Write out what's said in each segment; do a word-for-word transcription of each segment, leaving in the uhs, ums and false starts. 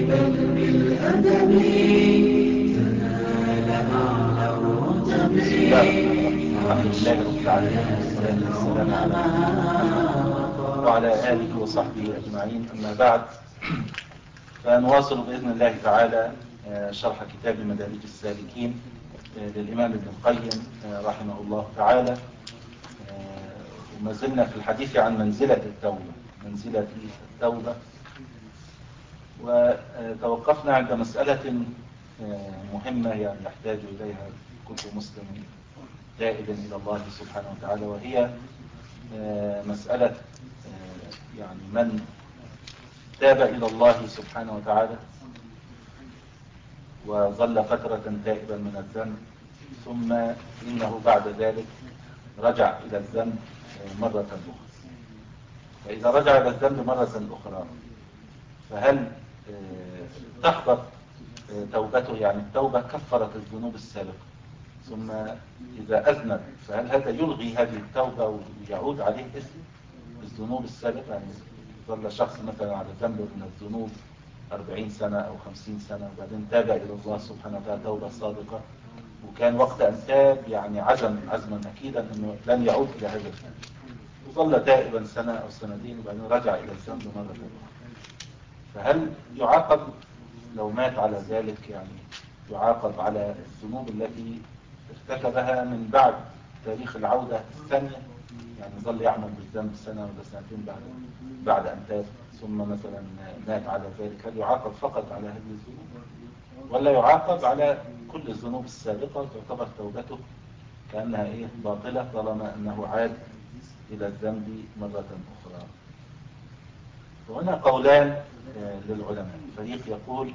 بل بالأدب تنال أعلى الرتب. الحمد لله رب العالمين، والصلاة والسلام على محمد وعلى آله وصحبه أجمعين. أما بعد، فنواصل بإذن الله تعالى شرح كتاب مدارج السالكين للإمام ابن القيم رحمه الله تعالى. وما زلنا في الحديث عن منزلة التوبة منزلة التوبة وتوقفنا عند مسألة مهمة يعني يحتاج إليها كل مسلم تائب إلى الله سبحانه وتعالى، وهي مسألة يعني من تاب إلى الله سبحانه وتعالى وظل فترة تائبا من الذنب، ثم إنه بعد ذلك رجع إلى الذنب مرة أخرى. فإذا رجع إلى الذنب مرة أخرى فهل تحبط توبته؟ يعني التوبة كفرت الذنوب السابقة، ثم إذا أذنب فهل هذا يلغي هذه التوبة ويعود عليه اسم الذنوب السابقة؟ يعني ظل شخص مثلا على ذنب من الذنوب أربعين سنة أو خمسين سنة، وبعدين تاب إلى الله سبحانه وتعالى توبة صادقة، وكان وقت أن تاب يعني عزم عزما أكيدا أنه لن يعود إلى هذا الذنب، وظل تائبا سنة أو سنتين وبعدين رجع إلى الذنب مرة أخرى، فهل يعاقب لو مات على ذلك؟ يعني يعاقب على الذنوب التي ارتكبها من بعد تاريخ العودة الثانية، يعني ظل يعمل بالذنب سنة ولا سنتين بعد بعد أن تاب ثم مثلا مات على ذلك، هل يعاقب فقط على هذه الذنوب ولا يعاقب على كل الذنوب السابقة وتعتبر توبته كأنها إيه باطلة طالما أنه عاد إلى الذنب مرة أخرى؟ وهنا قولان للعلماء. فريق يقول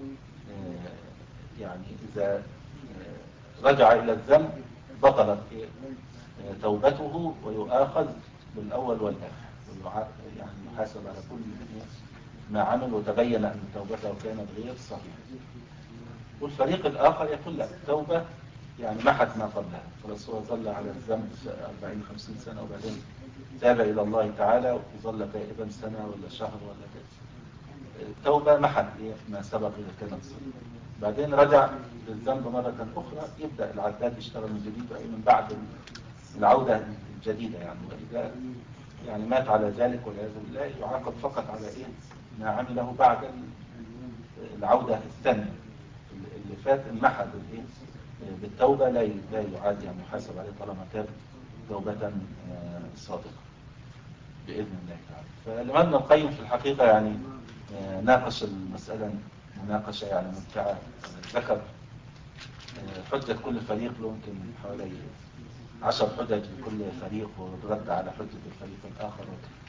يعني إذا رجع إلى الذنب بطلت توبته ويؤاخذ بالأول والآخر، يعني يحاسب على كل ما عمل وتبين أن توبته كانت غير صحيحة. والفريق الآخر يقول لا، التوبة يعني محت ما قبلها، خلاص هو ظل على الذنب أربعين خمسين سنة وبعدين تاب إلى الله تعالى وظل تائبا سنة ولا شهر ولا كذا، التوبة محت ما سبق إذا كانت صحيحة، بعدين رجع للذنب مرة أخرى، يبدأ العداد يشتغل من جديد أي من بعد العودة الجديدة يعني. وإذا يعني مات على ذلك والعياذ بالله يعاقب فقط على إيه ما عمله بعد العودة الثانية، اللي فات انمحى بالإيه بالتوبة لا لا يعاد يعني يحاسب عليه طالما تاب توبة صادقة بإذن الله تعالى. فالإمام ابن القيم في الحقيقة يعني ناقش المسألة مناقشة يعني ممتعة، ذكر حجة كل فريق له يمكن حوالي عشر حجج لكل فريق ورد على حجة الفريق الآخر،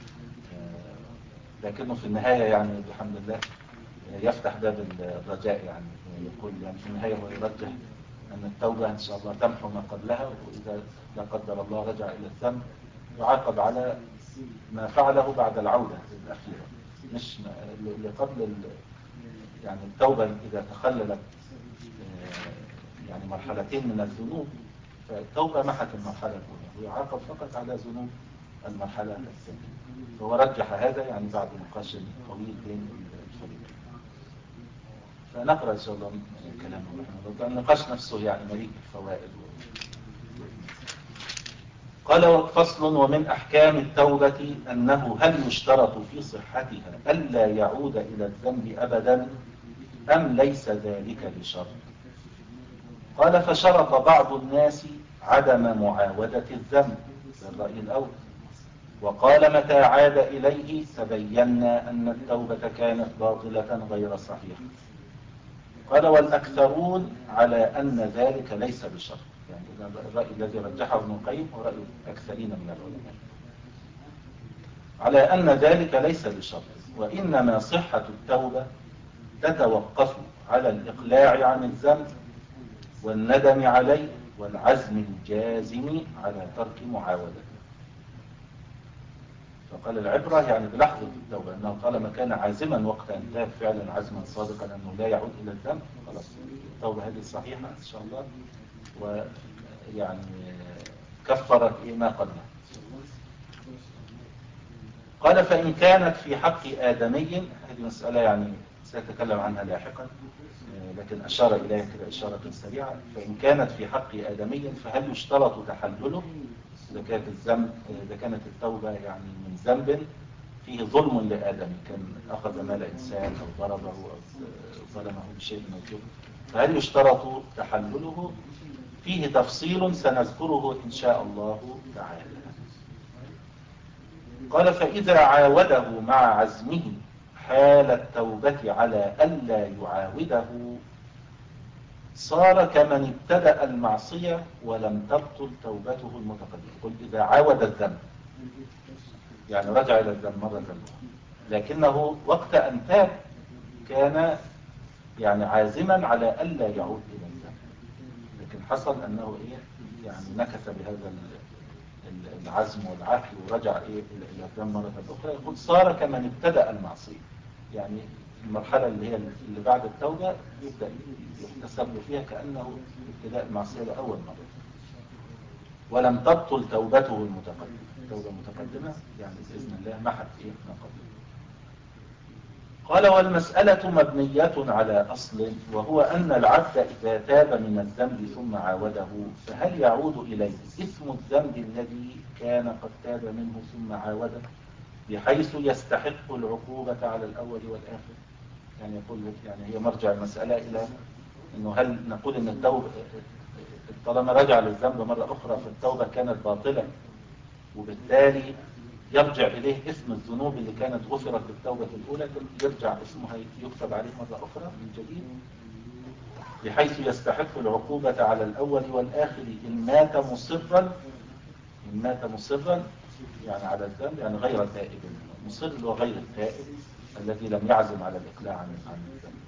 لكنه في النهاية يعني بحمد الله يفتح باب الرجاء، يعني يقول يعني في النهاية هو يرجح أن التوبة إن شاء الله تمحو ما قبلها، وإذا لا قدر الله رجع إلى الذنب يعاقب على ما فعله بعد العودة الأخيرة، مش اللي قبل يعني التوبة إذا تخللت يعني مرحلتين من الذنوب فالتوبة محت المرحلة الأولى ويعاقب فقط على ذنوب المرحلة الثانية. فهو رجح هذا يعني بعد نقاش طويل بين الفريقين. فنقرأ إن شاء الله كلامه رحمه الله. النقاش نفسه يعني مليء بالفوائد. قال فصل: ومن أحكام التوبة أنه هل يشترط في صحتها ألا يعود إلى الذنب أبدا أم ليس ذلك بشرط؟ قال: فشرط بعض الناس عدم معاودة الذنب، الرأي الأول، وقال: متى عاد إليه تبينا أن التوبة كانت باطلة غير صحيحة. قال: والأكثرون على أن ذلك ليس بشرط، يعني الرأي الذي رجحه ابن القيم هو رأي الأكثرين من العلماء، على أن ذلك ليس بشرط، وإنما صحة التوبة تتوقف على الإقلاع عن الذنب والندم عليه والعزم الجازم على ترك معاودته. فقال: العبرة يعني بلحظة التوبة، أنه طالما كان عازما وقت أن تاب فعلا عزما صادقا أنه لا يعود إلى الذنب، خلاص التوبة هذه صحيحة إن شاء الله، ويعني كفرت ما قبلها. قال: فإن كانت في حق آدمي، هذه مسألة يعني سيتكلم عنها لاحقا، لكن أشار إليها كده إشارة سريعة. فإن كانت في حق آدمي فهل يشترط تحلله إذا كانت الذنب إذا كانت التوبة يعني من ذنب فيه ظلم لآدم، كان أخذ مال إنسان أو ضربه أو ظلمه بشيء من الظلم، فهل يشترط تحلله؟ فيه تفصيل سنذكره إن شاء الله تعالى. قال فإذا عاوده مع عزمه حال التوبة على ألا يعاوده صار كمن ابتدأ المعصية ولم تبطل توبته المتقدمة. قل إذا عاود الذنب يعني رجع إلى الذنب مرة أخرى، لكنه وقت أن تاب كان يعني عازما على ألا يعود إلى الذنب، لكن حصل أنه إيه يعني نكث بهذا العزم والعهد ورجع إيه إلى الذنب مرة أخرى. يقول صار كمن ابتدأ المعصية، يعني المرحلة اللي هي اللي بعد التوبة يبدأ يحتسب له فيها كأنه ابتداء المعصية لأول مرة، ولم تبطل توبته المتقدمة. التوبة المتقدمة يعني بإذن الله محت إيه ما قبله. قال والمسألة مبنية على أصل، وهو أن العبد إذا تاب من الذنب ثم عاوده فهل يعود إليه اسم الذنب الذي كان قد تاب منه ثم عاوده بحيث يستحق العقوبة على الأول والآخر؟ يعني يقول يعني هي مرجع المسألة إلى أنه هل نقول أن التوبة طالما رجع للذنب مرة أخرى فالتوبة كانت باطلة وبالتالي يرجع إليه اسم الذنوب اللي كانت غفرت بالتوبة الأولى، يرجع اسمها يكتب عليه مرة أخرى من جديد بحيث يستحق العقوبة على الأول والآخر إن مات مصرا إن مات مصرا يعني على الذنب، يعني غير تائب. مصر وغير التائب الذي لم يعزم على الإقلاع عن الذنب،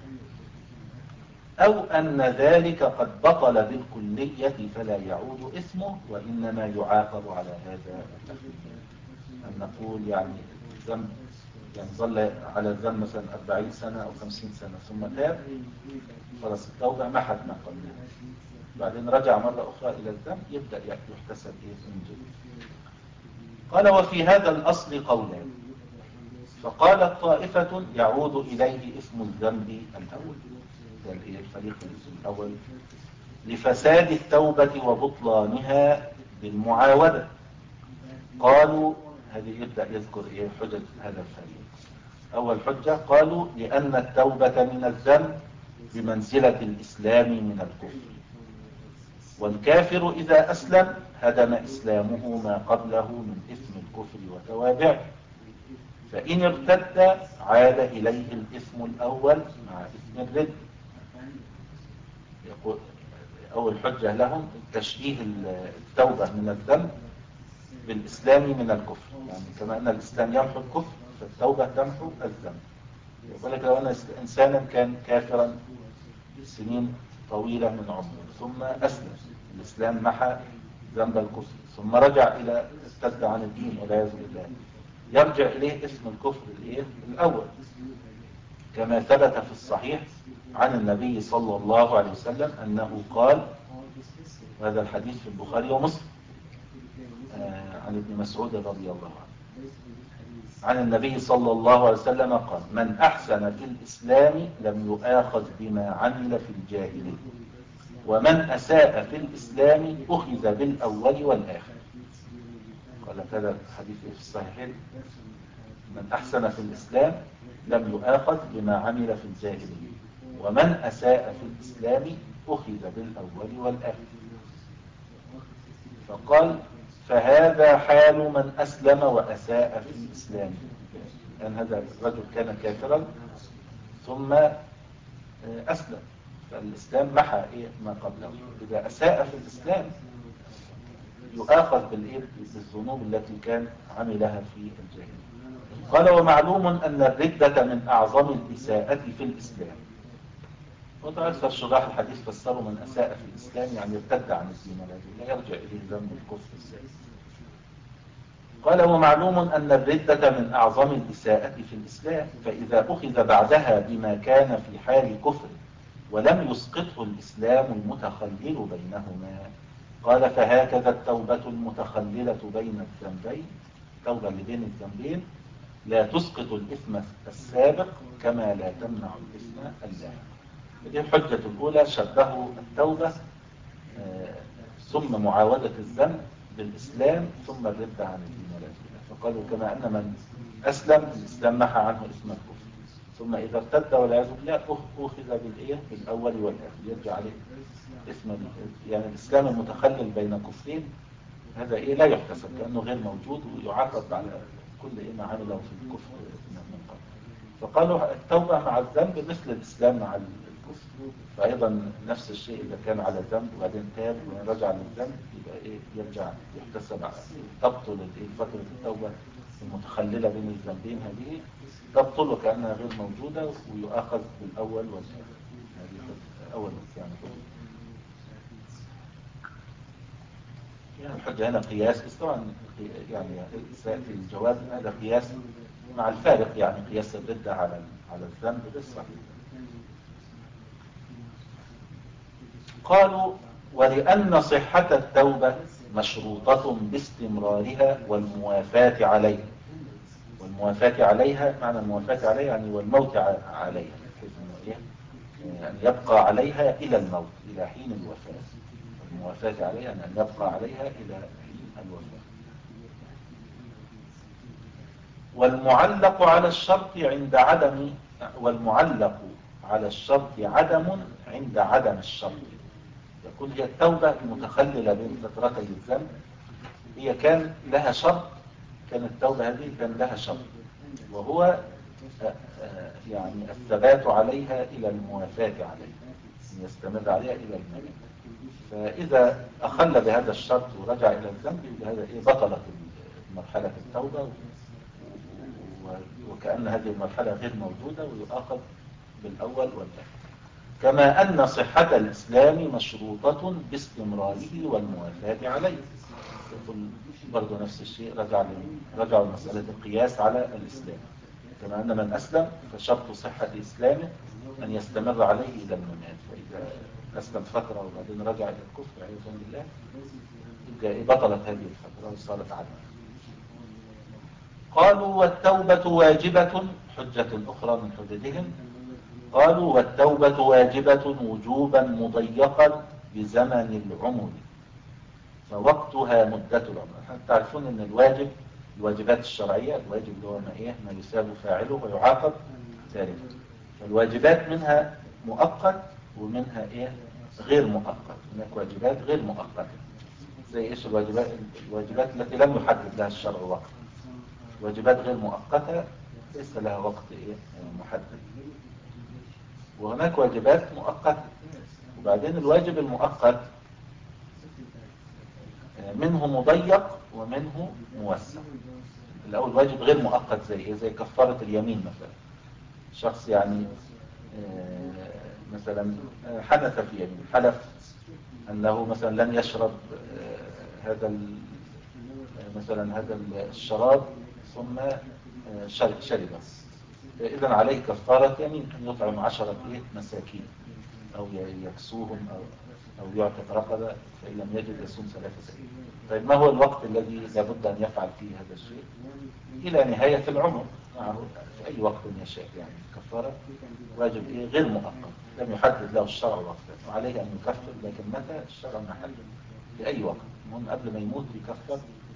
أو أن ذلك قد بطل بالكلية فلا يعود اسمه وإنما يعاقب على هذا التخليل. أن نقول يعني الذنب يعني ظل على الذنب مثلا أربعين سنة أو خمسين سنة ثم تاب، خلاص التوبة محت ما قبلها، بعدين رجع مرة أخرى إلى الذنب يبدأ يحتسب من جديد. قال وفي هذا الأصل قولان، فقالت طائفة يعود إليه اسم الذنب الأول، ده الفريق الأول، لفساد التوبة وبطلانها بالمعاودة. قالوا هذه يبدأ يذكر إيه حجج هذا الفريق. أول حجة قالوا لأن التوبة من الذنب بمنزلة الإسلام من الكفر، والكافر إذا أسلم هدم إسلامه ما قبله من إثم الكفر وتوابعه، فإن ارتد عاد إليه الإثم الأول مع إثم الرد. يقول أول حجة لهم تشبيه التوبة من الذنب بالإسلام من الكفر، يعني كما أن الإسلام يمحو الكفر فالتوبة تمحو الذنب. يقول لك لو أن إنسانا كان كافرا سنين طويلة من عمره ثم أسلم، الإسلام محى ذنب الكفر ثم رجع إلى ارتد عن الدين والعياذ بالله، يرجع إليه اسم الكفر الإيه الأول، كما ثبت في الصحيح عن النبي صلى الله عليه وسلم أنه قال، وهذا الحديث في البخاري ومسلم عن ابن مسعود رضي الله عنه عن النبي صلى الله عليه وسلم قال من أحسن في الإسلام لم يؤاخذ بما عمل في الجاهلية، ومن أساء في الإسلام أخذ بالأول والآخر. قال هذا الحديث في الصحيحين من أحسن في الإسلام لم يؤاخذ بما عمل في الجاهلية، ومن أساء في الإسلام أخذ بالأول والآخر. فقال فهذا حال من أسلم وأساء في الإسلام، لأن هذا الرجل كان كافرا ثم أسلم فالإسلام محى إيه ما قبله، إذا أساء في الإسلام يؤاخذ بالإيه بالذنوب التي كان عملها في الجاهلية. قال ومعلوم أن الردة من أعظم الإساءة في الإسلام، وده أكثر شراح الحديث فسروا من أساء في الإسلام يعني ارتد عن الدين الذي لا يرجع إليه ذنب الكفر الزائد. قال ومعلوم أن الردة من أعظم الإساءة في الإسلام، فإذا أخذ بعدها بما كان في حال كفر ولم يسقطه الإسلام المتخلل بينهما. قال فهكذا التوبة المتخللة بين الذنبين، التوبة اللي بين الذنبين لا تسقط الإثم السابق كما لا تمنع الإثم اللاحق. ودي الحجة الأولى، شبهوا التوبة آه ثم معاودة الذنب بالإسلام ثم الرد عن الدين والعياذ بالله. فقالوا كما أن من أسلم الإسلام محى عنه اسم الكفر، ثم إذا ارتد والعياذ بالله أخذ بالإيه بالأول والآخر يرجع عليه اسم يعني الإسلام المتخلل بين كفرين، هذا إيه لا يحتسب كأنه غير موجود ويعاقب على كل إيه ما عمله في الكفر من قبل. فقالوا التوبة مع الذنب مثل الإسلام مع الكفر، فأيضا نفس الشيء إذا كان على الذنب وبعدين تاب ورجع للذنب يبقى إيه يرجع يحتسب على تبطل فترة التوبة المتخللة بين الذنبين هذه تبطل كأنها غير موجودة ويؤاخذ بالأول والآخر. هذه أول يعني يعني الحجة هنا قياس، بس طبعا يعني سيأتي الجواب هذا قياس مع الفارق، يعني قياس الردة على على الذنب بالصحيح. قالوا ولأن صحة التوبة مشروطة باستمرارها والموافاة عليها. والموافاة عليها معنى الموافاة عليها يعني والموت عليها، أن يبقى عليها إلى الموت إلى حين الوفاة. الموافاة عليها أن يبقى عليها إلى حين الوفاة. والمعلق على الشرط عند عدم والمعلق على الشرط عدم عند عدم الشرط. يقول هي التوبة المتخللة بين فترتي الذنب هي كان لها شرط، كانت التوبة هذه كان لها شرط وهو يعني الثبات عليها إلى الموافاة عليها، أن يستمر عليها إلى الممات. فإذا أخل بهذا الشرط ورجع إلى الذنب هذا إيه بطلت مرحلة التوبة وكأن هذه المرحلة غير موجودة ويؤاخذ بالأول والآخر. كما أن صحة الإسلام مشروطة باستمراره والموافاة عليه. يقول برضو نفس الشيء، رجع رجع مسألة القياس على الإسلام. كما أن من أسلم فشرط صحة إسلامه أن يستمر عليه إلى الممات، فإذا أسلم فترة وبعدين رجع إلى الكفر عياذا بالله يبقى بطلت هذه الفترة وصارت عدم. قالوا والتوبة واجبة، حجة أخرى من حجتهم، قالوا والتوبة واجبة وجوبا مضيقا بزمن العمر فوقتها مدة العمر. تعرفون أن الواجب الواجبات الشرعية، الواجب اللي هو ما إيه ما يساب فاعله ويعاقب تاركه. فالواجبات منها مؤقت ومنها إيه غير مؤقت. هناك واجبات غير مؤقتة زي إيش الواجبات الواجبات التي لم يحدد لها الشرع وقت. واجبات غير مؤقتة ليس لها وقت إيه محدد. وهناك واجبات مؤقتة. وبعدين الواجب المؤقت منه مضيق ومنه موسع. الأول واجب غير مؤقت زي إيه؟ زي كفارة اليمين مثلا. شخص يعني مثلا حدث في يمين، حلف أنه مثلا لن يشرب هذا مثلا هذا الشراب ثم شربه، إذن عليه كفارة يمين أن يطعم عشرة مساكين أو يكسوهم أو أو يعتق رقبة، فإن لم يجد يصوم ثلاثة أيام. طيب ما هو الوقت الذي لابد أن يفعل فيه هذا الشيء؟ إلى نهاية العمر معه في أي وقت يشاء. يعني الكفارة واجب إيه غير مؤقت لم يحدد له الشرع وقتا وعليه أن يكفر، لكن متى الشرع ما حدد في أي وقت. المهم قبل ما يموت يكفر،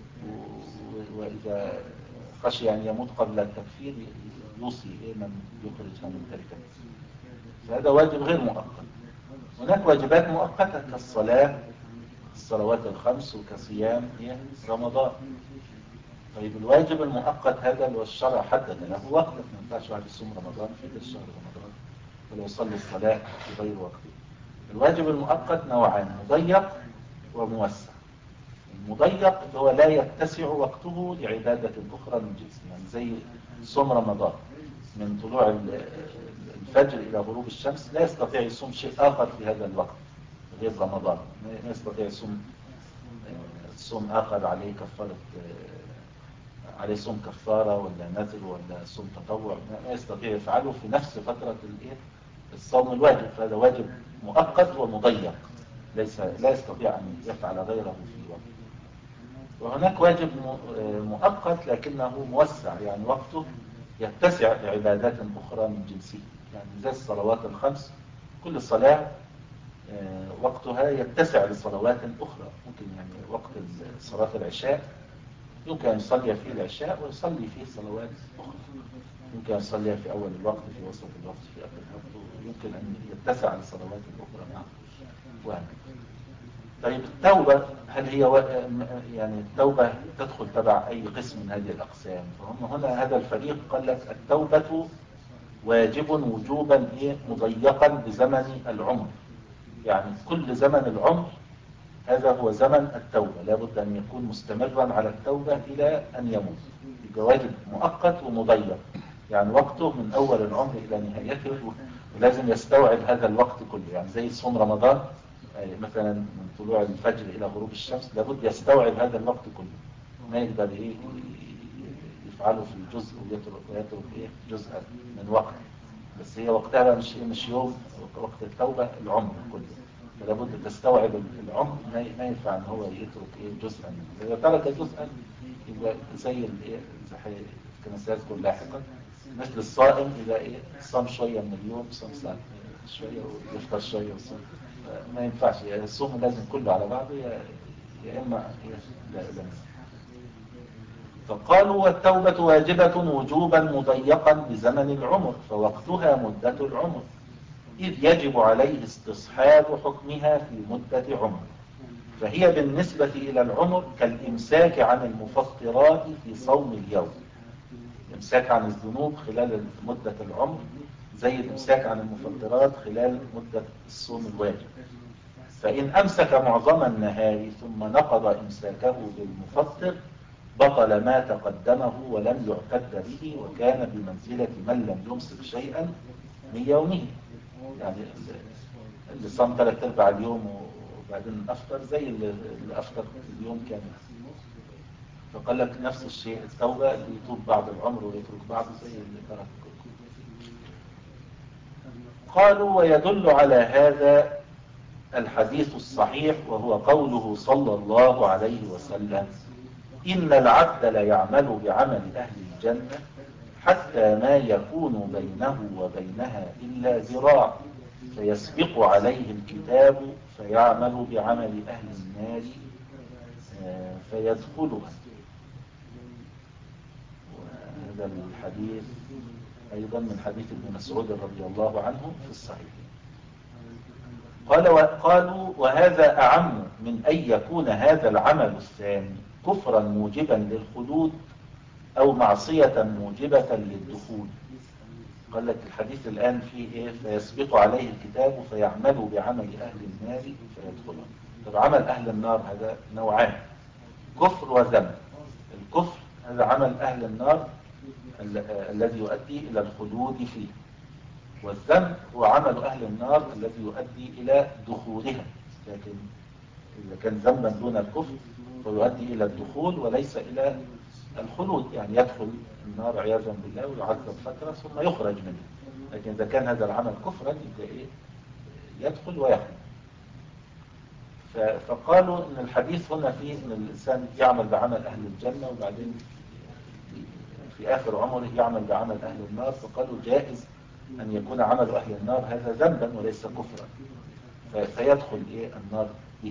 وإذا خشي أن يموت قبل التكفير يوصي إيه من يخرجها من تركه. فهذا واجب غير مؤقت. هناك واجبات مؤقتة كالصلاة، الصلوات الخمس، وكصيام رمضان. طيب الواجب المؤقت هذا اللي الشرع حدد له وقت، ما ينفعش واحد يصوم رمضان في غير شهر رمضان ولا يصلي الصلاة في غير وقته. الواجب المؤقت نوعان، مضيق وموسع. المضيق اللي هو لا يتسع وقته لعبادة أخرى من جنسه، يعني زي صوم رمضان من طلوع الفجر إلى غروب الشمس لا يستطيع يصوم شيء آخر في هذا الوقت غير رمضان. ما يستطيع يصوم صوم آخر عليه كفارة، عليه صوم كفارة ولا نذر ولا صوم تطوع، ما يستطيع يفعله في نفس فترة الصوم الواجب. فهذا واجب مؤقت ومضيق ليس لا يستطيع أن يفعل غيره في وقت. وهناك واجب مؤقت لكنه موسع، يعني وقته يتسع لعبادات أخرى من جنسه، يعني زي الصلوات الخمس، كل صلاة وقتها يتسع لصلوات أخرى. ممكن يعني وقت صلاة العشاء يمكن أن يصلي فيه العشاء ويصلي فيه صلوات أخرى، يمكن أن يصلي في أول الوقت، في وسط الوقت، في آخر الوقت، يمكن أن يتسع لصلوات أخرى معه وهكذا. طيب التوبة، هل هي و... يعني التوبة تدخل تبع أي قسم من هذه الأقسام؟ فهم هنا هذا الفريق قال لك التوبة واجب وجوبا إيه مضيقا بزمن العمر، يعني كل زمن العمر هذا هو زمن التوبة، لابد أن يكون مستمرا على التوبة إلى أن يموت. الواجب مؤقت ومضيق، يعني وقته من أول العمر إلى نهايته، ولازم يستوعب هذا الوقت كله. يعني زي صوم رمضان مثلا من طلوع الفجر إلى غروب الشمس، لابد يستوعب هذا الوقت كله، ما يقدر إيه يفعله في جزء ويترك ويترك إيه جزءا من وقت. بس هي وقتها مش مش يوم، وقت التوبة العمر كله، فلا بد تستوعب العمر، ما ينفع ان هو يترك ايه جزءا منه. اذا ترك جزءا يبقى زي الايه كما سيذكر لاحقا، مثل الصائم اذا ايه صام شويه من اليوم، صام ساعه شويه ويفطر شويه وصوم، ما ينفعش. يعني الصوم لازم كله على بعضه، يا يا اما لا لا. فقالوا والتوبة واجبة وجوبا مضيقا بزمن العمر، فوقتها مدة العمر، إذ يجب عليه استصحاب حكمها في مدة عمر، فهي بالنسبة إلى العمر كالإمساك عن المفطرات في صوم اليوم. الإمساك عن الذنوب خلال مدة العمر زي الإمساك عن المفطرات خلال مدة الصوم الواجب. فإن أمسك معظم النهار ثم نقض إمساكه بالمفطر بطل ما تقدمه ولم يعتد به، وكان بمنزلة من لم يمسك شيئا من يومه. يعني اللي صام ثلاث ارباع اليوم وبعدين افطر زي اللي افطر اليوم كامل. فقال لك نفس الشيء التوبة، اللي يتوب بعض العمر ويترك بعضه زي اللي ترك كله. قالوا ويدل على هذا الحديث الصحيح، وهو قوله صلى الله عليه وسلم إن العبد ليعمل بعمل أهل الجنة حتى ما يكون بينه وبينها إلا ذراع، فيسبق عليه الكتاب فيعمل بعمل أهل النار فيدخلها. وهذا الحديث أيضا من حديث ابن مسعود رضي الله عنه في الصحيح. قال وقالوا وهذا أعم من أن يكون هذا العمل الثاني كفرا موجبا للخلود أو معصية موجبة للدخول. قال لك الحديث الآن فيه إيه؟ فيسبق عليه الكتاب فيعمل بعمل أهل النار فيدخلون. طب عمل أهل النار هذا نوعان، كفر وذنب. الكفر هذا عمل أهل النار الذي يؤدي إلى الخلود فيه، والذنب هو عمل أهل النار الذي يؤدي إلى دخولها. لكن إذا كان ذنبا دون الكفر فيؤدي إلى الدخول وليس إلى الخلود، يعني يدخل النار عياذا بالله ويعذب فترة ثم يخرج منها. لكن إذا كان هذا العمل كفرا يبقى إيه؟ يدخل ويخرج. فقالوا إن الحديث هنا فيه إن الإنسان يعمل بعمل أهل الجنة وبعدين في آخر عمره يعمل بعمل أهل النار، فقالوا جائز أن يكون عمل أهل النار هذا ذنبا وليس كفرا، فيدخل إيه النار به.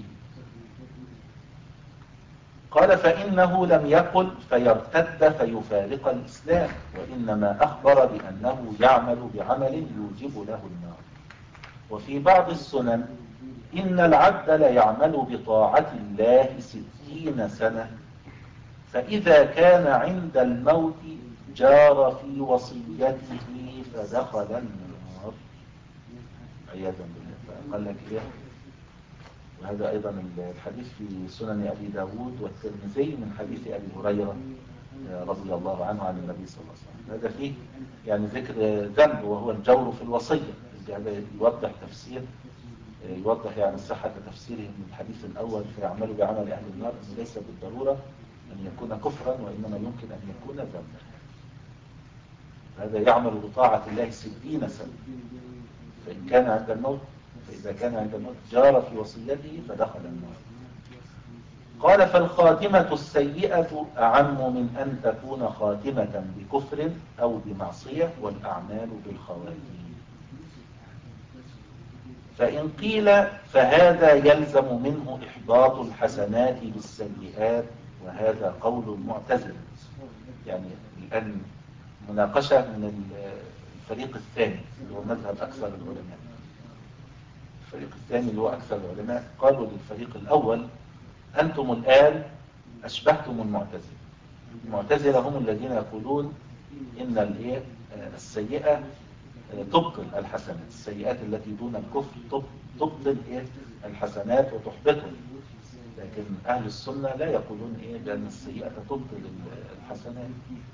قال فإنه لم يقل فيرتد فيفارق الإسلام، وإنما أخبر بأنه يعمل بعمل يوجب له النار. وفي بعض السنن إن العبد ليعمل بطاعة الله ستين سنة، فإذا كان عند الموت جار في وصيته فدخل النار عياذا بالله. فقال لك إيه؟ وهذا أيضا الحديث في سنن أبي داود والترمذي من حديث أبي هريرة رضي الله عنه عن النبي صلى الله عليه وسلم. هذا فيه يعني ذكر ذنب وهو الجور في الوصية. هذا يوضح تفسير يوضح يعني صحة تفسيره من الحديث الأول فيعملوا بعمل أهل النار، أنه ليس بالضرورة أن يكون كفرا، وإنما يمكن أن يكون ذنبا. هذا يعمل بطاعة الله ستين سنة، فإن كان عند الموت فإذا كان عند الموت جار في وصيته فدخل النار. قال فالخاتمة السيئة أعم من أن تكون خاتمة بكفر أو بمعصية والأعمال بالخواتيم. فإن قيل فهذا يلزم منه إحباط الحسنات بالسيئات، وهذا قول المعتزلة. يعني الآن مناقشة من الفريق الثاني اللي هو مذهب أكثر العلماء. الفريق الثاني اللي هو أكثر العلماء قالوا للفريق الأول أنتم الآن أشبهتم المعتزلة. المعتزلة هم الذين يقولون إن الإيه السيئة تبطل الحسنات، السيئات التي دون الكفر تبطل إيه الحسنات وتحبطها. لكن أهل السنة لا يقولون إيه بأن السيئة تبطل الحسنات.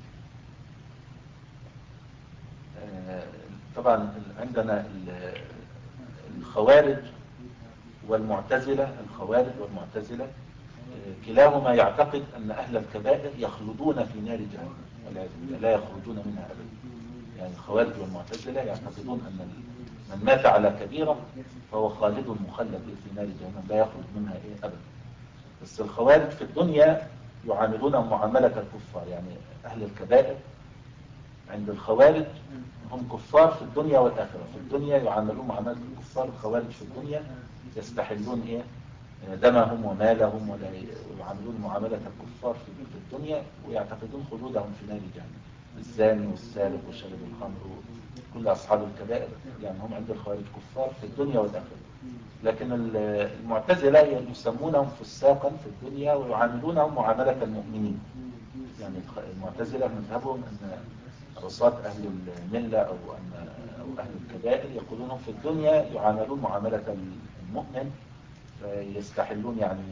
طبعا عندنا الخوارج والمعتزلة، الخوارج والمعتزلة كلاهما يعتقد أن أهل الكبائر يخلدون في نار جهنم والعياذ بالله، لا يخرجون منها أبدا. يعني الخوارج والمعتزلة يعتقدون أن من مات على كبيرة فهو خالد مخلد في نار جهنم لا يخرج منها إيه أبدا. بس الخوارج في الدنيا يعاملونهم معاملة الكفار. يعني أهل الكبائر عند الخوارج هم كفار في الدنيا والآخرة. في الدنيا يعاملون معاملة الكفار. الخوارج في الدنيا يستحلون إيه دمهم ومالهم ويعاملون معاملة الكفار في الدنيا، ويعتقدون خلودهم في نار جهنم. الزاني والسارق وشارب الخمر كل أصحاب الكبائر يعني هم عند الخوارج كفار في الدنيا والآخرة. لكن المعتزلة يسمونهم فساقا في الدنيا ويعاملونهم معاملة المؤمنين. يعني المعتزلة مذهبهم أن عصاة أهل الملة أو أن أو أهل الكبائر يقولون في الدنيا يعاملون معاملة المؤمن، فيستحلون يعني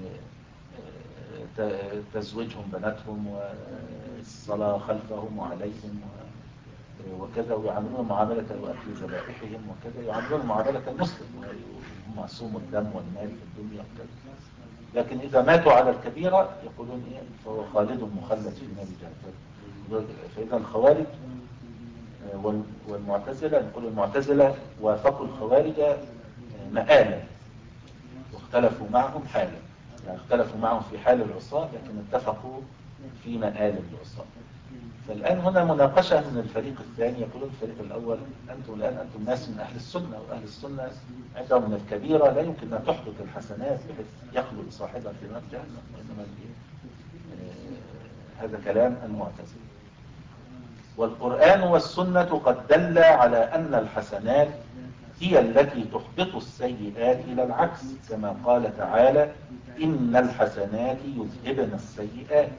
تزويجهم بناتهم والصلاة خلفهم وعليهم وكذا، ويعاملون معاملة وأكل ذبائحهم وكذا، يعاملون معاملة المسلم وهم معصوم الدم والمال في الدنيا وكذا. لكن إذا ماتوا على الكبيرة يقولون إيه فهو خالد مخلد في نار جهنم. فإذا الخوارج والمعتزلة نقول المعتزلة وافقوا الخوارج مآلا واختلفوا معهم حالا. يعني اختلفوا معهم في حال العصاة لكن اتفقوا في مآل العصاة. فالآن هنا مناقشة من الفريق الثاني. يقولون الفريق الأول أنتم الآن أنتم ناس من أهل السنة، وأهل السنة عندهم من الكبيرة لا يمكن أن تحبط الحسنات بحيث يخلد صاحبها في نار جهنم. وإنما آه هذا كلام المعتزلة. والقرآن والسنة قد دل على أن الحسنات هي التي تحبط السيئات إلى العكس، كما قال تعالى إن الحسنات يذهبن السيئات.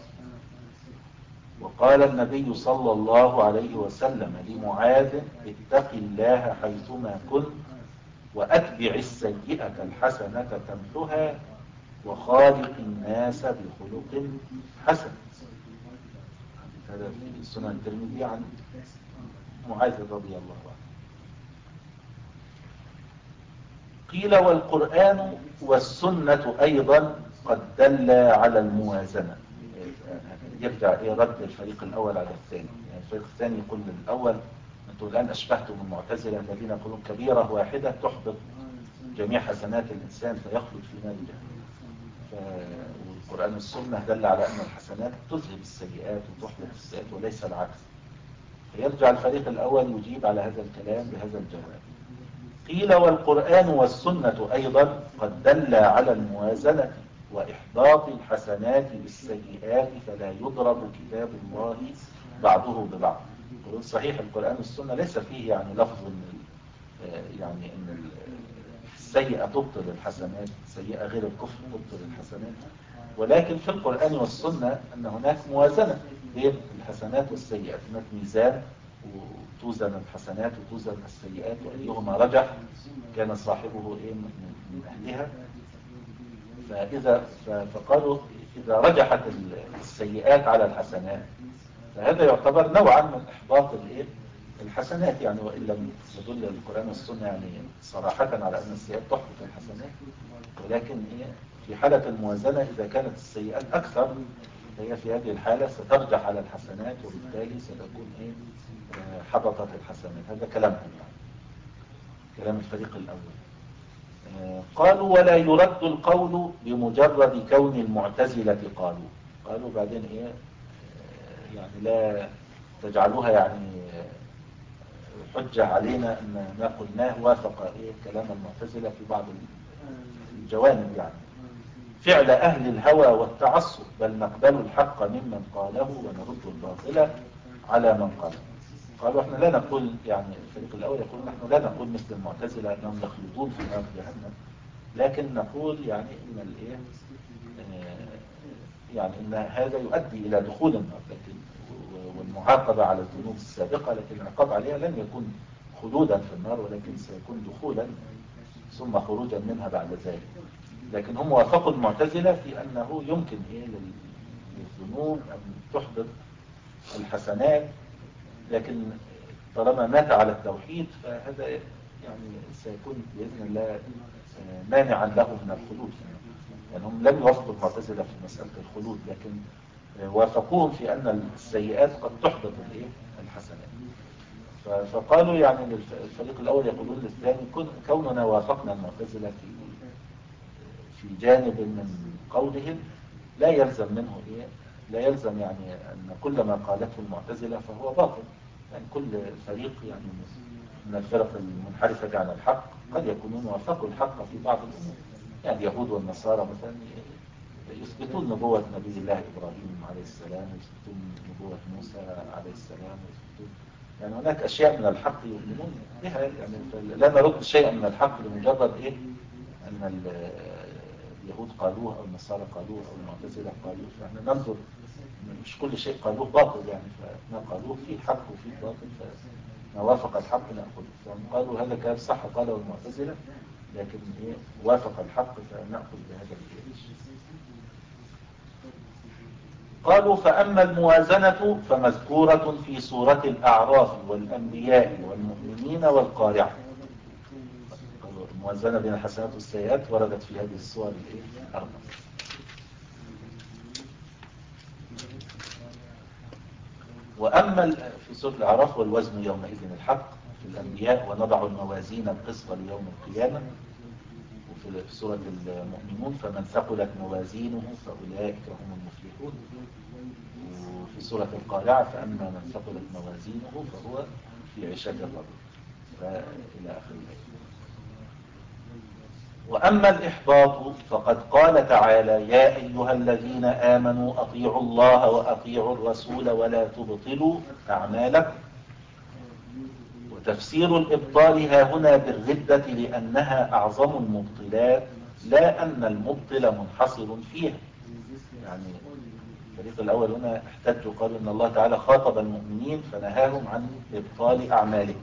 وقال النبي صلى الله عليه وسلم لمعاذ اتق الله حيثما كنت وأتبع السيئة الحسنة تمحها وخالق الناس بخلق حسن. هذا في سنن الترمذي عن معاذ رضي الله عنه. قيل والقرآن والسنة أيضا قد دل على الموازنة. يرجع إيه رد الفريق الأول على الثاني. يعني الفريق الثاني يقول للأول أنتم الآن أشبهتم المعتزلة الذين يقولون كبيرة واحدة تحبط جميع حسنات الإنسان فيخلد في نار جهنم. والقرآن والسنة دل على أن الحسنات تذهب السيئات وتحبط السيئات وليس العكس. فيرجع الفريق الأول يجيب على هذا الكلام بهذا الجواب. قيل والقرآن والسنة أيضا قد دل على الموازنة وإحباط الحسنات بالسيئات فلا يضرب كتاب الله بعضه ببعض. يقولون صحيح القرآن والسنة ليس فيه يعني لفظ يعني أن السيئة تبطل الحسنات، السيئة غير الكفر تبطل الحسنات، ولكن في القرآن والسنة أن هناك موازنة بين الحسنات والسيئات. هناك ميزان وتوزن الحسنات وتوزن السيئات وأيهما رجح كان صاحبه إيه من أهلها. فإذا فقالوا إذا رجحت السيئات على الحسنات فهذا يعتبر نوعا من إحباط الإيه الحسنات. يعني وإن لم يدل القرآن والسنة يعني صراحة على أن السيئات تحبط الحسنات، ولكن إيه في حالة الموازنة إذا كانت السيئات أكثر فهي في هذه الحالة سترجح على الحسنات وبالتالي ستكون إيه حبطت الحسنات. هذا كلامهم يعني كلام الفريق الأول. قالوا ولا يرد القول بمجرد كون المعتزلة قالوا قالوا بعدين ايه يعني لا تجعلوها يعني حجة علينا ان ما قلناه وافق ايه كلام المعتزلة في بعض الجوانب يعني فعل اهل الهوى والتعصب بل نقبل الحق ممن قاله ونرد الباطل على من قاله. قالوا احنا لا نقول يعني الفريق الاول يقول نحن لا نقول مثل المعتزلة انهم يخلدون في نار جهنم، لكن نقول يعني ان الايه يعني ان هذا يؤدي الى دخول النار لكن والمعاقبة على الذنوب السابقة، لكن العقاب عليها لن يكون خلودا في النار ولكن سيكون دخولا ثم خروجا منها بعد ذلك. لكن هم وافقوا المعتزلة في انه يمكن ايه للذنوب ان تحدث الحسنات، لكن طالما مات على التوحيد فهذا يعني سيكون بإذن الله مانعا له من الخلود. يعني هم لم يوافقوا المعتزلة في مسألة الخلود، لكن وافقوهم في أن السيئات قد تحدث الحسنات. فقالوا يعني الفريق الأول يقولون للثاني كوننا وافقنا المعتزلة في في جانب من قولهم لا يلزم منه إيه لا يلزم يعني أن كل ما قالته المعتزلة فهو باطل. يعني كل فريق يعني من الفرق المنحرفة عن الحق قد يكونون وافقوا الحق في بعض الأمور. يعني اليهود والنصارى مثلا يثبتون نبوة نبي الله إبراهيم عليه السلام، يثبتون نبوة موسى عليه السلام، يثبتون يعني هناك أشياء من الحق يؤمنون بها. يعني لا نرد شيئا من الحق لمجرد إيه أن اليهود قالوه أو النصارى قالوه أو المعتزلة قالوه، فإحنا ننظر مش كل شيء قالوه باطل يعني، فما قالوه فيه حق وفيه باطل فما وافق الحق نأخذه. فقالوا هذا كان صح قاله المعتزلة، لكن إيه وافق الحق فنأخذ بهذا الشيء. قالوا فأما الموازنة فمذكورة في سورة الأعراف والأنبياء والمؤمنين والقارعة. الموازنة بين الحسنات والسيئات وردت في هذه السور الأربع. وأما في سورة الأعراف والوزن يومئذ الحق، في الأنبياء ونضع الموازين القسط ليوم القيامة، وفي سورة المؤمنون فمن ثقلت موازينه فأولئك هم المفلحون، وفي سورة القارعة فأما من ثقلت موازينه فهو في عيشة راضية فإلى آخر الآية. وأما الإحباط فقد قال تعالى يا أيها الذين آمنوا أطيعوا الله وأطيعوا الرسول ولا تبطلوا أعمالكم. وتفسير الإبطال ها هنا بالردة لأنها أعظم المبطلات لا أن المبطل منحصر فيها. يعني الفريق الأول هنا احتجوا قالوا أن الله تعالى خاطب المؤمنين فنهاهم عن إبطال أعمالهم،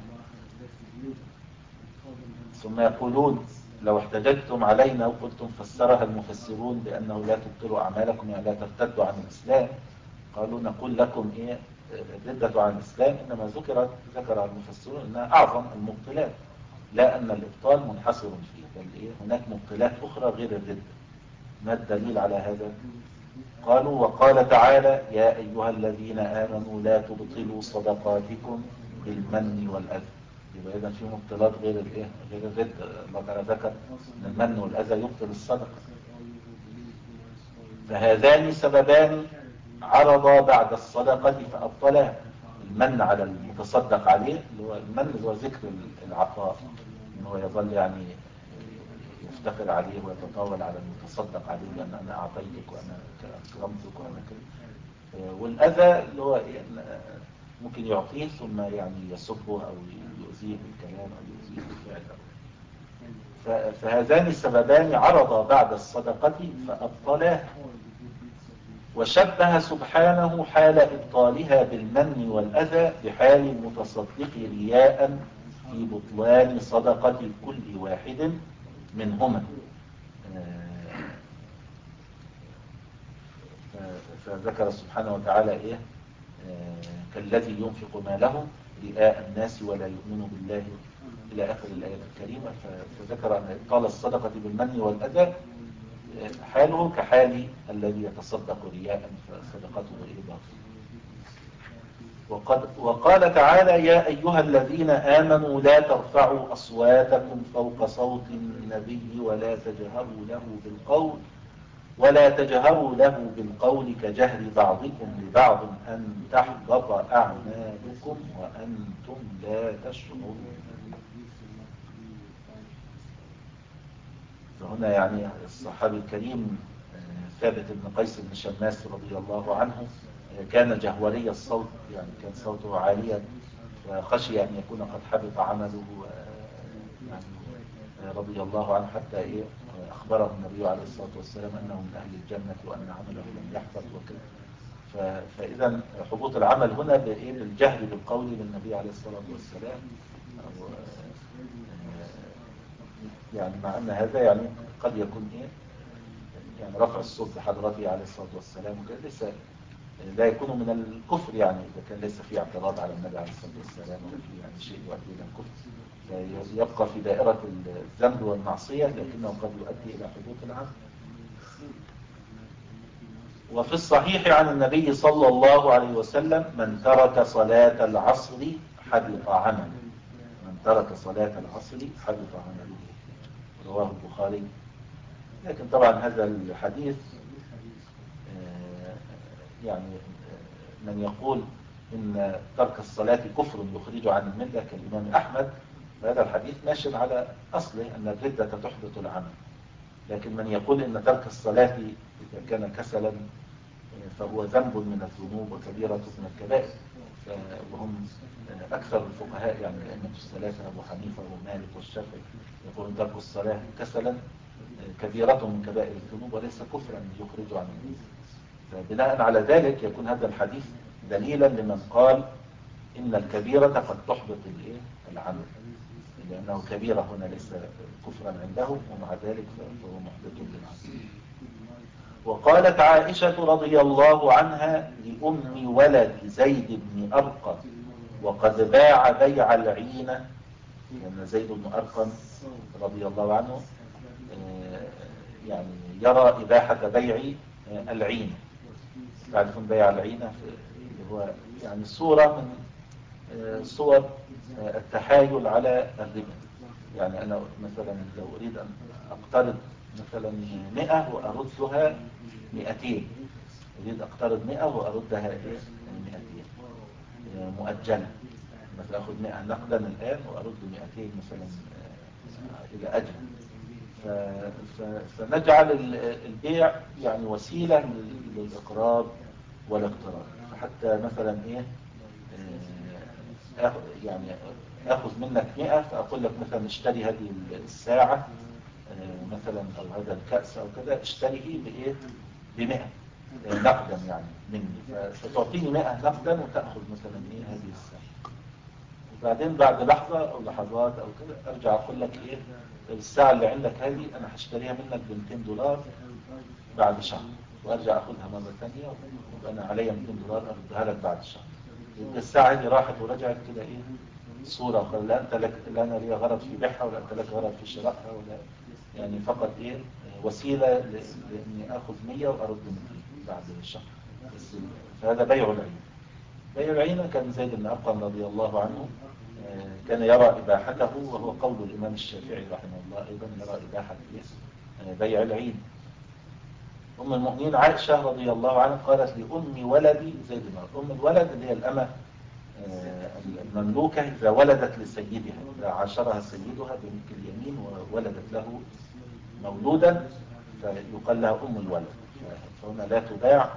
ثم يقولون لو احتججتم علينا وقلتم فسرها المفسرون بأنه لا تبطلوا أعمالكم يعني لا ترتدوا عن الإسلام، قالوا نقول لكم إيه الردة عن الإسلام إنما ذكرت ذكر المفسرون أنها أعظم المبطلات لا أن الإبطال منحصر فيه، بل إيه هناك مبطلات أخرى غير الردة. ما الدليل على هذا؟ قالوا وقال تعالى يا أيها الذين آمنوا لا تبطلوا صدقاتكم بالمن والأذى. يبقى إذا في مبطلات غير الإيه غير الردة. الله تعالى ذكر أن المن والأذى يبطل الصدقة. فهذان سببان عرضا بعد الصدقة فأبطلها. المن على المتصدق عليه اللي هو المن هو ذكر العطاء، إنه يظل يعني يفتخر عليه ويتطاول على المتصدق عليه بأن أنا أعطيتك وأنا أكرمتك وأنا كده. والأذى اللي هو ممكن يعطيه ثم يعني يسبه أو يؤذيه بالكلام أو يؤذيه بالفعل. فهذان السببان عرضا بعد الصدقة فأبطلاه. وشبه سبحانه حال إبطالها بالمن والأذى بحال المتصدق رياء في بطلان صدقة كل واحد منهما. فذكر سبحانه وتعالى إيه كالذي ينفق ماله رئاء الناس ولا يؤمن بالله إلى آخر الآية الكريمة. فذكر أن إبطال الصدقة بالمن والأذى حاله كحال الذي يتصدق رياء فصدقته إيه باطل. وقد وقال تعالى يا أيها الذين آمنوا لا ترفعوا أصواتكم فوق صوت النبي ولا تجهروا له بالقول ولا تجهروا له بالقول كجهر بعضكم لبعض أن تحبط أعمالكم وأنتم لا تشعرون. فهنا يعني الصحابي الكريم ثابت بن قيس بن شماس رضي الله عنه كان جهوري الصوت، يعني كان صوته عاليا، فخشي أن يكون قد حبط عمله يعني رضي الله عنه، حتى إيه أخبره النبي عليه الصلاة والسلام أنه من أهل الجنة وأن عمله لم يحبط وكذا. فإذا حبوط العمل هنا بالجهل بالقول للنبي عليه الصلاة والسلام، يعني مع أن هذا يعني قد يكون إيه يعني رفع الصوت بحضرته عليه الصلاة والسلام وكذا ليس لا يكون من الكفر، يعني إذا كان ليس فيه اعتراض على النبي عليه الصلاة والسلام ولا فيه يعني شيء يؤدي إلى الكفر، يبقى في دائرة الذنب والمعصية لكنه قد يؤدي إلى حدوث العمل. وفي الصحيح عن النبي صلى الله عليه وسلم من ترك صلاة العصر حبط عمله، من ترك صلاة العصر حبط عمله، رواه البخاري. لكن طبعا هذا الحديث يعني من يقول إن ترك الصلاة كفر يخرج عن الملة كالإمام أحمد، فهذا الحديث ماشي على أصله أن الردة تحبط العمل. لكن من يقول إن ترك الصلاة إذا كان كسلا فهو ذنب من الذنوب وكبيرة من الكبائر، وهم أكثر الفقهاء يعني أئمة الثلاثة أبو حنيفة ومالك والشافعي يقولون ترك الصلاة كسلا كبيرة من كبائر الذنوب وليس كفرا يخرج عن الملة. فبناء على ذلك يكون هذا الحديث دليلا لمن قال إن الكبيرة قد تحبط العمل، لأنه كبيرة هنا ليس كفرا عنده ومع ذلك فهو محبط للعمل. وقالت عائشة رضي الله عنها لأم ولد زيد بن أرقم وقد باع بيع العينة، لأن زيد بن أرقم رضي الله عنه يعني يرى إباحة بيع العينة. تعرفون بيع العينة اللي هو يعني صورة من صور التحايل على الربا. يعني أنا مثلا لو أريد أن أقترض مثلا مئة وأردها مئتين، أريد أقترض مئة وأردها إيه مئتين مؤجلة، مثلا أخذ مئة نقدا الآن وأرد مئتين مثلا إلى أجل. فنجعل البيع يعني وسيلة للإقراض والاقتراض. فحتى مثلا إيه أخذ يعني أخذ منك مئة فأقول لك مثلا اشتري هذه الساعة مثلا أو هذا الكأس أو كذا اشتريه بإيه بمئة نقدا يعني مني، فتعطيني مئة نقدا وتأخذ مثلا إيه هذه الساعة. وبعدين بعد لحظة أو لحظات أو كذا أرجع أقول لك إيه الساعة اللي عندك هذه أنا هشتريها منك ب مئتين دولار بعد شهر، وأرجع أخذها مرة ثانية ويبقى أنا عليا مئتين دولار أردها لك بعد شهر. يبقى الساعة دي راحت ورجعت كده إيه صورة، لا أنت لك لا أنا لي غرض في بيعها ولا أنت لك غرض في شرائها، ولا يعني فقط إيه وسيلة لإني أخذ مية وأرد مئتين بعد شهر بس. فهذا بيع العين. بيع العين كان زيد بن أرقم رضي الله عنه كان يرى إباحته، وهو قول الإمام الشافعي رحمه الله أيضا يرى إباحة بيع العين. أم المؤمنين عائشة رضي الله عنها قالت لأم ولدي زيد بن أرقم، أم الولد اللي هي الأمة المملوكة إذا ولدت لسيدها، إذا عاشرها سيدها بملك اليمين وولدت له مولودا فيقال لها أم الولد، فهنا لا تباع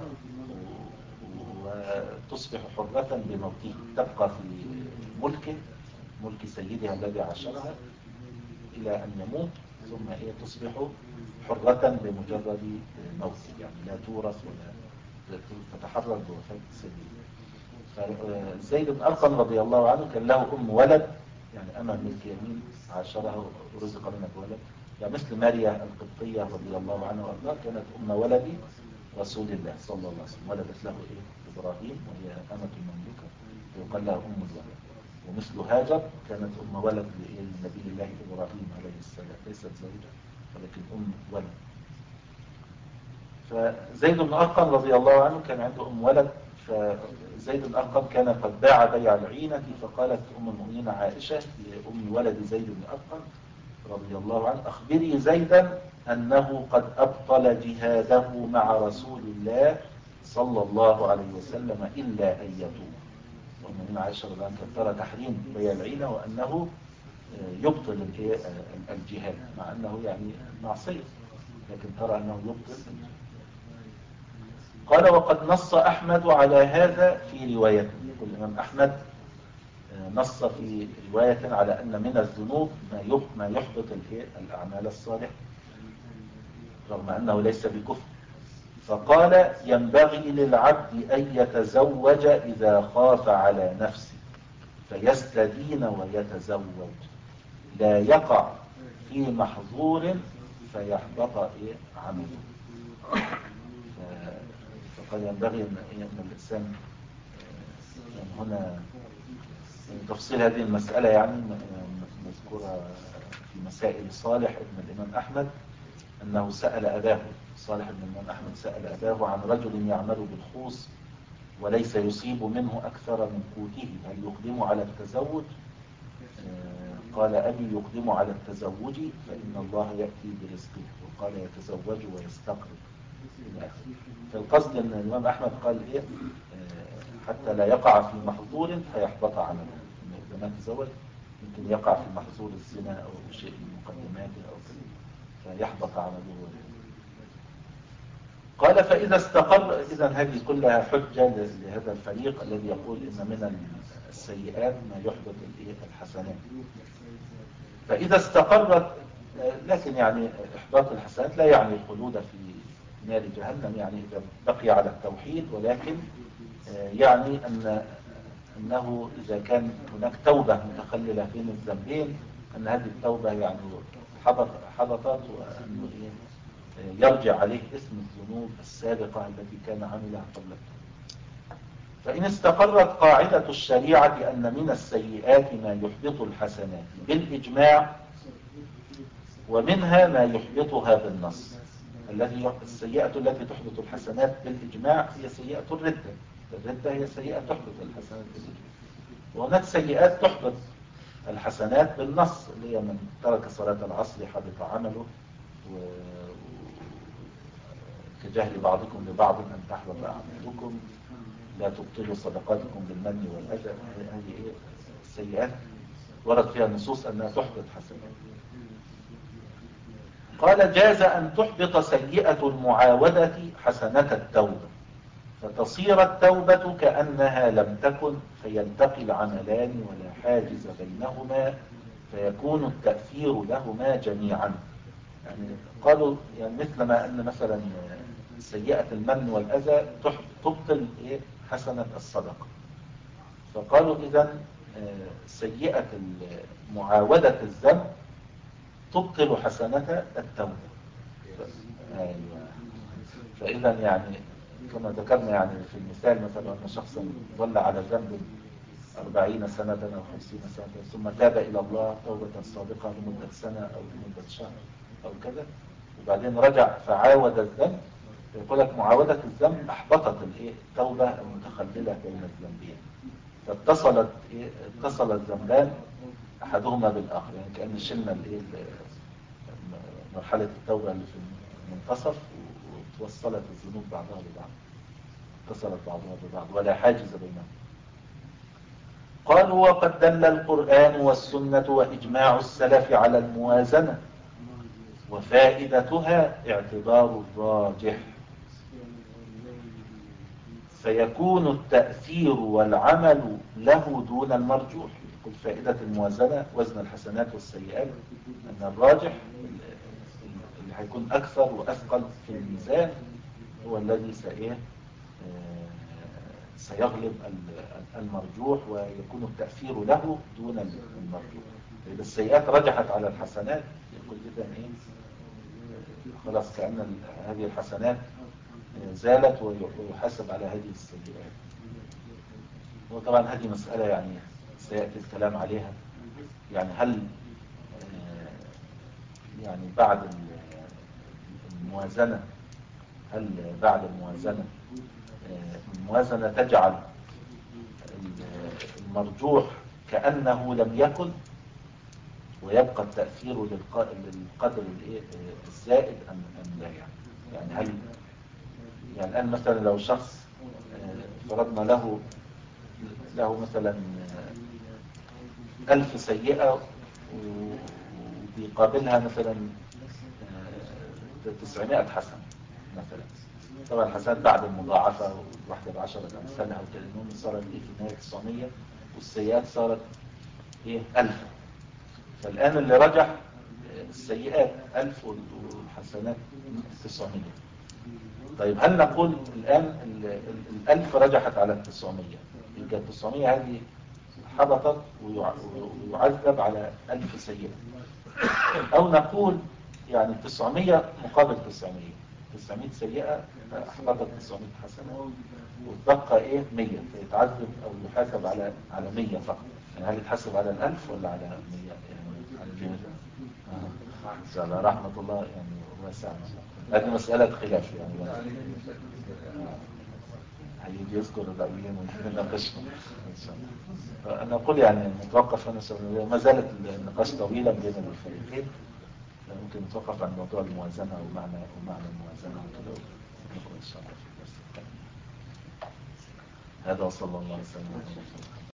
وتصبح حرة بموته، تبقى في ملكه ملك سيدها الذي عاشرها إلى أن يموت، ثم هي تصبح حرة بمجرد موته، يعني لا تورث ولا تتحرر بوفاة سيدها. فزيد بن أرقم رضي الله عنه كان له أم ولد، يعني أما ملك يمين عاشرها ورزق من الولد، يعني مثل ماريا القبطية رضي الله عنها وارضاها كانت أم ولد رسول الله صلى الله عليه وسلم، ولدت له إيه إبراهيم وهي أمة المملوكة ويقال لها أم الولد. ومثل هاجر كانت أم ولد لنبي الله إبراهيم عليه السلام، ليست زوجة ولكن أم ولد. فزيد بن أرقم رضي الله عنه كان عنده أم ولد فزيد بن أرقم كان قد باع بيع العينة، فقالت أم المؤمنين عائشة لأم ولد زيد بن أرقم رضي الله عنه: أخبري زيدا أنه قد أبطل جهاده مع رسول الله صلى الله عليه وسلم إلا أن يتوب. ومن عائشة رضي الله عنها ترى تحريم بيع العينة وأنه يبطل الجهاد، مع أنه يعني معصية، لكن ترى أنه يبطل الجهاد. قال: وقد نص أحمد على هذا في روايته. يقول الإمام أحمد نص في رواية على أن من الذنوب ما يحبط الأعمال الصالحة رغم أنه ليس بكفر. فقال: ينبغي للعبد أن يتزوج إذا خاف على نفسه فيستدين ويتزوج، لا يقع في محظور فيحبط عمله. فقال ينبغي أن الإنسان يعني هنا تفصيل هذه المسألة يعني مذكورة في مسائل صالح ابن الإمام أحمد، أنه سأل أباه. صالح بن الإمام أحمد سأل أباه عن رجل يعمل بالخوص وليس يصيب منه أكثر من قوته، هل يقدم على التزوج؟ قال: أبي يقدم على التزوج فإن الله يأتي برزقه، وقال: يتزوج ويستقرب. فالقصد أن الإمام أحمد قال إيه؟ حتى لا يقع في محظور فيحبط عمله. إذا ما تزوج يمكن يقع في محظور الزنا أو شيء من مقدماته أو كذا فيحبط عمله. قال: فإذا استقر. إذا هذه كلها حجة لهذا الفريق الذي يقول إن من السيئات ما يحبط الحسنات. فإذا استقرت، لكن يعني إحباط الحسنات لا يعني الخلود في نار جهنم، يعني إذا بقي على التوحيد، ولكن يعني أن أنه إذا كان هناك توبة متخللة بين الذنبين أن هذه التوبة يعني حبطت، وأنه يرجع عليه اسم الذنوب السابقة التي كان عملها قبل. فإن استقرت قاعدة الشريعة أن من السيئات ما يحبط الحسنات بالإجماع، ومنها ما يحبطها بالنص. الذي السيئة التي تحبط الحسنات بالإجماع هي سيئة الردة. الردة هي سيئة تحبط الحسنات بالإجماع. وهناك سيئات تحبط الحسنات بالنص، اللي هي من ترك صلاة العصر حبط عمله، و كجهل بعضكم لبعض أن تحبط أعمالكم، لا تبطلوا صدقاتكم بالمن والأذى. هذه إيه؟ السيئات ورد فيها نصوص أنها تحبط حسنات. قال: جاز أن تحبط سيئة المعاودة حسنة التوبة، فتصير التوبة كأنها لم تكن، فيلتقي العملان ولا حاجز بينهما، فيكون التأثير لهما جميعا. يعني قالوا يعني مثل ما أن مثلا سيئة المن والأذى تبطل إيه؟ حسنة الصدقة. فقالوا إذن سيئة معاودة الذنب تبطل حسنة التوبة. فإذا يعني كما ذكرنا يعني في المثال مثلا أن شخصا ظل على ذنب أربعين سنة أو خمسين سنة ثم تاب إلى الله توبة صادقة لمدة سنة أو لمدة شهر أو كذا، وبعدين رجع فعاود الذنب، يقول لك معاودة الذنب أحبطت التوبة المتخللة بين الذنبين، فاتصلت إيه؟ اتصل الذنبان أحدهما بالآخر، يعني كأن شلنا مرحلة التوبة اللي في المنتصف وتوصلت الذنوب بعضها ببعض، اتصلت بعضها ببعض ولا حاجز بينهم. قالوا: وقد دل القرآن والسنة وإجماع السلف على الموازنة، وفائدتها اعتبار الراجح، فيكون التأثير والعمل له دون المرجوح. يقول فائدة الموازنة وزن الحسنات والسيئات أن الراجح اللي هيكون أكثر وأثقل في الميزان هو الذي سإيه سيغلب المرجوح، ويكون التأثير له دون المرجوح. إذا السيئات رجحت على الحسنات يقول إذن إيه خلاص كأن هذه الحسنات زالت ويحاسب على هذه السيئات. وطبعا هذه مسألة يعني سيأتي الكلام عليها، يعني هل يعني بعد الموازنة هل بعد الموازنة الموازنة تجعل المرجوح كأنه لم يكن، ويبقى التأثير للقدر الزائد أم لا؟ يعني يعني هل يعني الآن مثلا لو شخص فرضنا له له مثلا ألف سيئة وبيقابلها مثلا تسعمائة حسنة مثلا، طبعا الحسنات بعد المضاعفة واحدة بعشرة أمثالها وكده، المهم صارت إيه في النهاية تسعمية، والسيئات صارت إيه ألف. فالآن اللي رجح السيئات ألف والحسنات تسعمية. طيب هل نقول الآن الألف رجحت على التسعمية، يبقى التسعمية هذه حبطت ويعذب على ألف سيئة، أو نقول يعني تسعمية مقابل تسعمية، تسعمية سيئة أحبطت تسعمية حسنة وتبقى إيه مية، فيتعذب أو يحاسب على على مية فقط. يعني هل يتحاسب على الألف ولا على مية؟ يعني على مية. آه. إن شاء الله رحمة الله يعني واسعة. هذه مسألة خلاف يعني، هيجي يذكر الرأيين ونناقشهم إن شاء الله. أنا أقول يعني نتوقف هنا، ما زالت النقاش طويلا بين الفريقين، ممكن نتوقف عن موضوع الموازنة ومعنى ومعنى الموازنة وكده، ونقول إن شاء الله في الدرس الثاني. هذا وصلى الله وسلم على رسول الله.